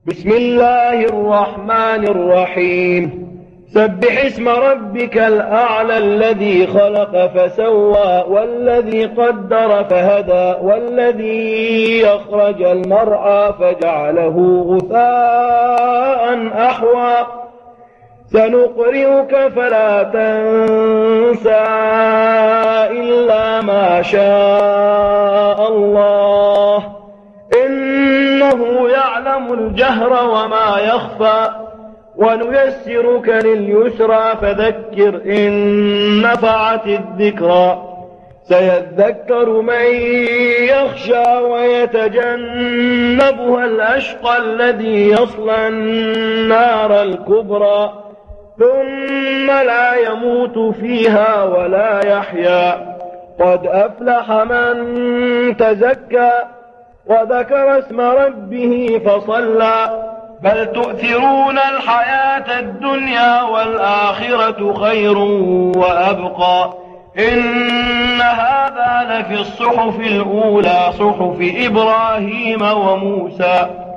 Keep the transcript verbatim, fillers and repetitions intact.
بسم الله الرحمن الرحيم. سبح اسم ربك الأعلى الذي خلق فسوى والذي قدر فهدى والذي يخرج المرعى فجعله غثاء أحوى سنقرئك فلا تنسى إلا ما شاء الله إنه يعلم الجهر وما يخفى ونيسرك لليسرى فذكر إن نفعت الذكرى سيذكر من يخشى ويتجنبها الأشقى الذي يصلى النار الكبرى ثم لا يموت فيها ولا يحيا قد أفلح من تزكى وذكر اسم ربه فصلى بل تؤثرون الحياة الدنيا والآخرة خير وأبقى إن هذا لفي الصحف الأولى صحف إبراهيم وموسى